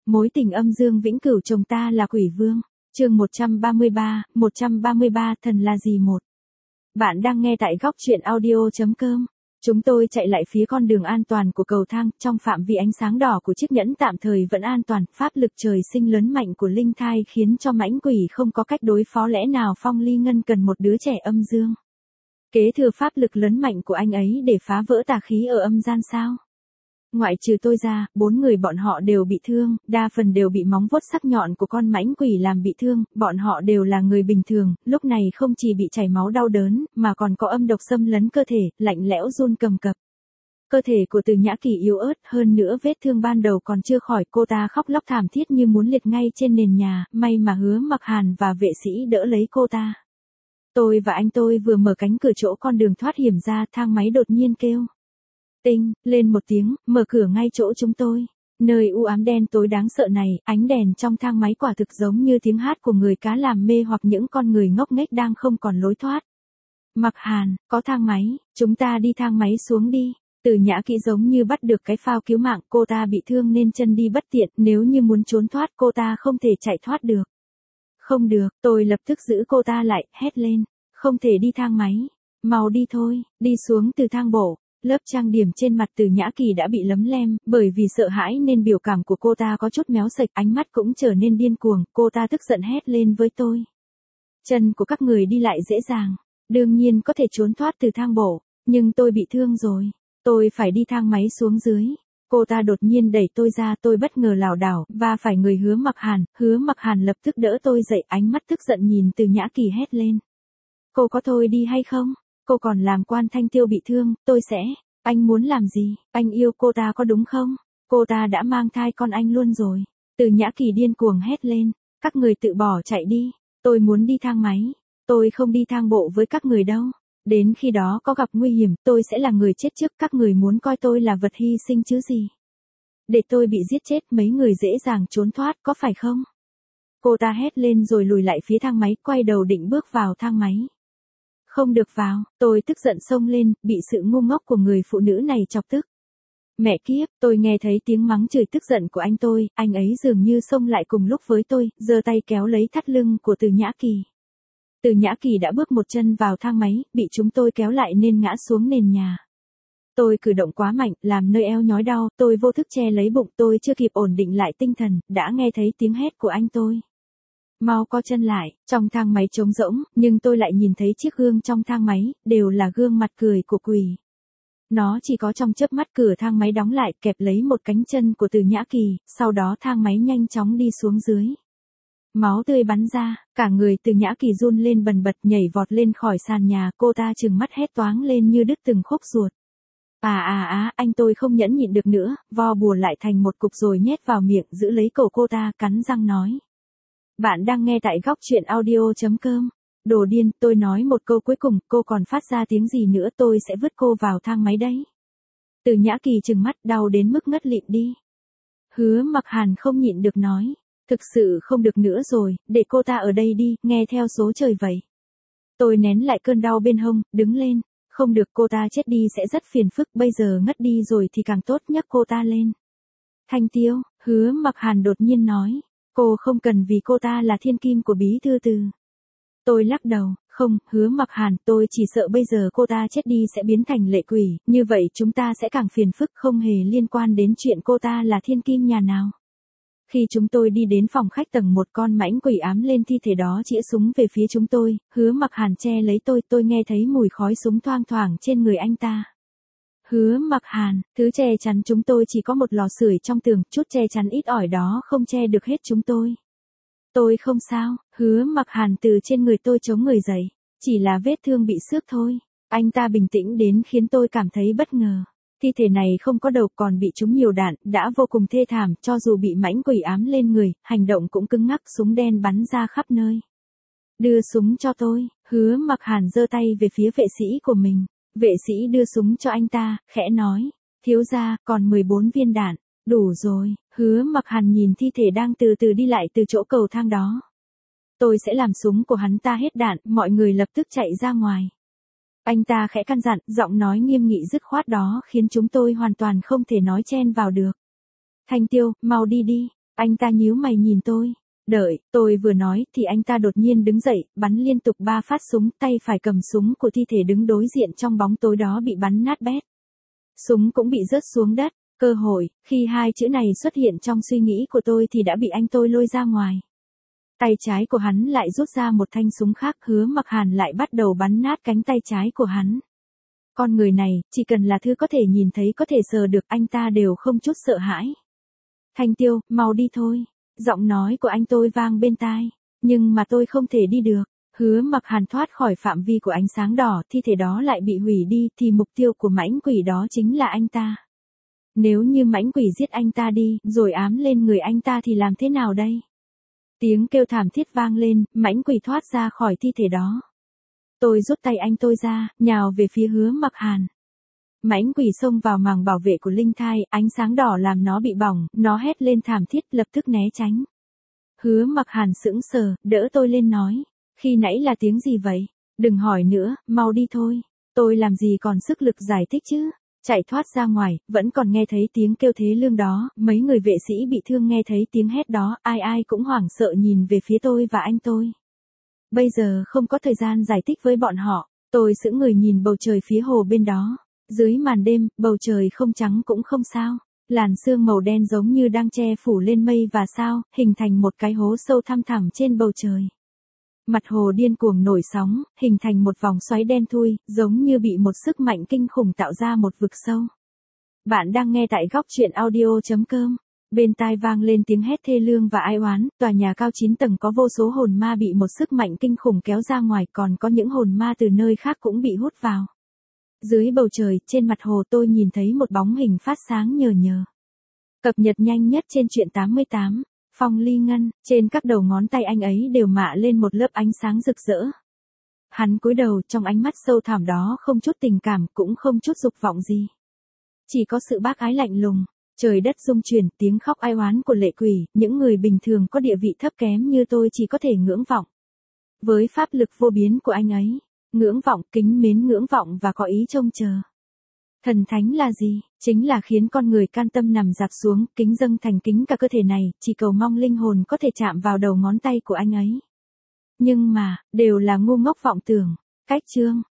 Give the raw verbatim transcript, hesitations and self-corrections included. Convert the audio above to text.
Mối tình âm dương vĩnh cửu chồng ta là quỷ vương. Chương một trăm ba mươi ba, một trăm ba mươi ba thần là gì một. Bạn đang nghe tại góc truyện audio chấm com. Chúng tôi chạy lại phía con đường an toàn của cầu thang, trong phạm vi ánh sáng đỏ của chiếc nhẫn tạm thời vẫn an toàn, pháp lực trời sinh lớn mạnh của linh thai khiến cho mãnh quỷ không có cách đối phó, lẽ nào Phong Ly Ngân cần một đứa trẻ âm dương. Kế thừa pháp lực lớn mạnh của anh ấy để phá vỡ tà khí ở âm gian sao? Ngoại trừ tôi ra, bốn người bọn họ đều bị thương, đa phần đều bị móng vuốt sắc nhọn của con mãnh quỷ làm bị thương, bọn họ đều là người bình thường, lúc này không chỉ bị chảy máu đau đớn, mà còn có âm độc xâm lấn cơ thể, lạnh lẽo run cầm cập. Cơ thể của Từ Nhã Kỳ yếu ớt, hơn nữa vết thương ban đầu còn chưa khỏi, cô ta khóc lóc thảm thiết như muốn liệt ngay trên nền nhà, may mà Hứa Mặc Hàn và vệ sĩ đỡ lấy cô ta. Tôi và anh tôi vừa mở cánh cửa chỗ con đường thoát hiểm ra, thang máy đột nhiên kêu tinh lên một tiếng, mở cửa ngay chỗ chúng tôi. Nơi u ám đen tối đáng sợ này, ánh đèn trong thang máy quả thực giống như tiếng hát của người cá làm mê hoặc những con người ngốc nghếch đang không còn lối thoát. Mặc Hàn, có thang máy, chúng ta đi thang máy xuống đi. Từ Nhã Kỳ giống như bắt được cái phao cứu mạng, cô ta bị thương nên chân đi bất tiện, nếu như muốn trốn thoát cô ta không thể chạy thoát được. Không được, tôi lập tức giữ cô ta lại, hét lên, không thể đi thang máy, mau đi thôi, đi xuống từ thang bộ. Lớp trang điểm trên mặt Từ Nhã Kỳ đã bị lấm lem, bởi vì sợ hãi nên biểu cảm của cô ta có chút méo sạch, ánh mắt cũng trở nên điên cuồng, cô ta tức giận hét lên với tôi. Chân của các người đi lại dễ dàng, đương nhiên có thể trốn thoát từ thang bộ, nhưng tôi bị thương rồi, tôi phải đi thang máy xuống dưới. Cô ta đột nhiên đẩy tôi ra, tôi bất ngờ lảo đảo, và phải người Hứa Mặc Hàn, Hứa Mặc Hàn lập tức đỡ tôi dậy, ánh mắt tức giận nhìn Từ Nhã Kỳ hét lên. Cô có thôi đi hay không? Cô còn làm Quan Thanh Tiêu bị thương, tôi sẽ, anh muốn làm gì, anh yêu cô ta có đúng không? Cô ta đã mang thai con anh luôn rồi. Từ Nhã Kỳ điên cuồng hét lên, các người tự bỏ chạy đi, tôi muốn đi thang máy, tôi không đi thang bộ với các người đâu. Đến khi đó có gặp nguy hiểm, tôi sẽ là người chết trước, các người muốn coi tôi là vật hy sinh chứ gì. Để tôi bị giết chết, mấy người dễ dàng trốn thoát, có phải không? Cô ta hét lên rồi lùi lại phía thang máy, quay đầu định bước vào thang máy. Không được vào, tôi tức giận xông lên, bị sự ngu ngốc của người phụ nữ này chọc tức. Mẹ kiếp, tôi nghe thấy tiếng mắng chửi tức giận của anh tôi, anh ấy dường như xông lại cùng lúc với tôi, giơ tay kéo lấy thắt lưng của Từ Nhã Kỳ. Từ Nhã Kỳ đã bước một chân vào thang máy, bị chúng tôi kéo lại nên ngã xuống nền nhà. Tôi cử động quá mạnh, làm nơi eo nhói đau, tôi vô thức che lấy bụng, tôi chưa kịp ổn định lại tinh thần, đã nghe thấy tiếng hét của anh tôi. Mau co chân lại, trong thang máy trống rỗng, nhưng tôi lại nhìn thấy chiếc gương trong thang máy, đều là gương mặt cười của quỷ. Nó chỉ có trong chớp mắt, cửa thang máy đóng lại, kẹp lấy một cánh chân của Từ Nhã Kỳ, sau đó thang máy nhanh chóng đi xuống dưới. Máu tươi bắn ra, cả người Từ Nhã Kỳ run lên bần bật, nhảy vọt lên khỏi sàn nhà, cô ta trừng mắt hét toáng lên như đứt từng khúc ruột. À à à, anh tôi không nhẫn nhịn được nữa, vo bùa lại thành một cục rồi nhét vào miệng, giữ lấy cổ cô ta, cắn răng nói. Bạn đang nghe tại góc truyện audio chấm com. Đồ điên, tôi nói một câu cuối cùng, cô còn phát ra tiếng gì nữa tôi sẽ vứt cô vào thang máy đấy. Từ Nhã Kỳ trừng mắt, đau đến mức ngất lịm đi. Hứa Mặc Hàn không nhịn được nói. Thực sự không được nữa rồi, để cô ta ở đây đi, nghe theo số trời vậy. Tôi nén lại cơn đau bên hông, đứng lên. Không được, cô ta chết đi sẽ rất phiền phức, bây giờ ngất đi rồi thì càng tốt, nhấc cô ta lên. Thanh Tiêu, Hứa Mặc Hàn đột nhiên nói. Cô không cần, vì cô ta là thiên kim của bí thư Từ. Tôi lắc đầu, không, Hứa Mặc Hàn, tôi chỉ sợ bây giờ cô ta chết đi sẽ biến thành lệ quỷ, như vậy chúng ta sẽ càng phiền phức, không hề liên quan đến chuyện cô ta là thiên kim nhà nào. Khi chúng tôi đi đến phòng khách tầng một, con mãnh quỷ ám lên thi thể đó chĩa súng về phía chúng tôi, Hứa Mặc Hàn che lấy tôi, tôi nghe thấy mùi khói súng thoang thoảng trên người anh ta. Hứa Mặc Hàn, thứ che chắn chúng tôi chỉ có một lò sưởi trong tường, chút che chắn ít ỏi đó không che được hết chúng tôi. Tôi không sao, Hứa Mặc Hàn từ trên người tôi chống người dậy, chỉ là vết thương bị xước thôi. Anh ta bình tĩnh đến khiến tôi cảm thấy bất ngờ. Thi thể này không có đầu, còn bị trúng nhiều đạn, đã vô cùng thê thảm, cho dù bị mãnh quỷ ám lên người, hành động cũng cứng ngắc, súng đen bắn ra khắp nơi. Đưa súng cho tôi, Hứa Mặc Hàn giơ tay về phía vệ sĩ của mình. Vệ sĩ đưa súng cho anh ta, khẽ nói, thiếu gia, còn mười bốn viên đạn, đủ rồi. Hứa Mặc Hàn nhìn thi thể đang từ từ đi lại từ chỗ cầu thang đó. Tôi sẽ làm súng của hắn ta hết đạn, mọi người lập tức chạy ra ngoài. Anh ta khẽ căn dặn, giọng nói nghiêm nghị dứt khoát đó khiến chúng tôi hoàn toàn không thể nói chen vào được. Thanh Tiêu, mau đi đi, Anh ta nhíu mày nhìn tôi. Đợi, tôi vừa nói thì anh ta đột nhiên đứng dậy, bắn liên tục ba phát súng, tay phải cầm súng của thi thể đứng đối diện trong bóng tối đó bị bắn nát bét. Súng cũng bị rớt xuống đất. Cơ hội, khi hai chữ này xuất hiện trong suy nghĩ của tôi thì đã bị anh tôi lôi ra ngoài. Tay trái của hắn lại rút ra một thanh súng khác, Hứa Mặc Hàn lại bắt đầu bắn nát cánh tay trái của hắn. Con người này, chỉ cần là thứ có thể nhìn thấy có thể sờ được anh ta đều không chút sợ hãi. Thanh Tiêu, mau đi thôi. Giọng nói của anh tôi vang bên tai. Nhưng mà tôi không thể đi được. Hứa Mặc Hàn thoát khỏi phạm vi của ánh sáng đỏ, thi thể đó lại bị hủy đi thì mục tiêu của mãnh quỷ đó chính là anh ta. Nếu như mãnh quỷ giết anh ta đi, rồi ám lên người anh ta thì làm thế nào đây? Tiếng kêu thảm thiết vang lên, mãnh quỷ thoát ra khỏi thi thể đó. Tôi rút tay anh tôi ra, nhào về phía Hứa Mặc Hàn. Mãnh quỷ xông vào màng bảo vệ của linh thai, ánh sáng đỏ làm nó bị bỏng, nó hét lên thảm thiết lập tức né tránh. Hứa Mặc Hàn sững sờ, đỡ tôi lên nói. Khi nãy là tiếng gì vậy? Đừng hỏi nữa, mau đi thôi. Tôi làm gì còn sức lực giải thích chứ? Chạy thoát ra ngoài, vẫn còn nghe thấy tiếng kêu thế lương đó, mấy người vệ sĩ bị thương nghe thấy tiếng hét đó, ai ai cũng hoảng sợ nhìn về phía tôi và anh tôi. Bây giờ không có thời gian giải thích với bọn họ, tôi sững người nhìn bầu trời phía hồ bên đó. Dưới màn đêm, bầu trời không trắng cũng không sao. Làn sương màu đen giống như đang che phủ lên mây và sao, hình thành một cái hố sâu thăm thẳm trên bầu trời. Mặt hồ điên cuồng nổi sóng, hình thành một vòng xoáy đen thui, giống như bị một sức mạnh kinh khủng tạo ra một vực sâu. Bạn đang nghe tại góc truyện audio chấm com. Bên tai vang lên tiếng hét thê lương và ai oán, tòa nhà cao chín tầng có vô số hồn ma bị một sức mạnh kinh khủng kéo ra ngoài, còn có những hồn ma từ nơi khác cũng bị hút vào. Dưới bầu trời, trên mặt hồ tôi nhìn thấy một bóng hình phát sáng nhờ nhờ. Cập nhật nhanh nhất trên truyện tám mươi tám. Phong Ly Ngân, trên các đầu ngón tay anh ấy đều mạ lên một lớp ánh sáng rực rỡ. Hắn cúi đầu, trong ánh mắt sâu thẳm đó không chút tình cảm, cũng không chút dục vọng gì. Chỉ có sự bác ái lạnh lùng. Trời đất rung chuyển, tiếng khóc ai oán của lệ quỷ, những người bình thường có địa vị thấp kém như tôi chỉ có thể ngưỡng vọng. Với pháp lực vô biến của anh ấy, ngưỡng vọng, kính mến ngưỡng vọng và có ý trông chờ. Thần thánh là gì? Chính là khiến con người can tâm nằm dạp xuống, kính dâng thành kính cả cơ thể này, chỉ cầu mong linh hồn có thể chạm vào đầu ngón tay của anh ấy. Nhưng mà, đều là ngu ngốc vọng tưởng. Cách chương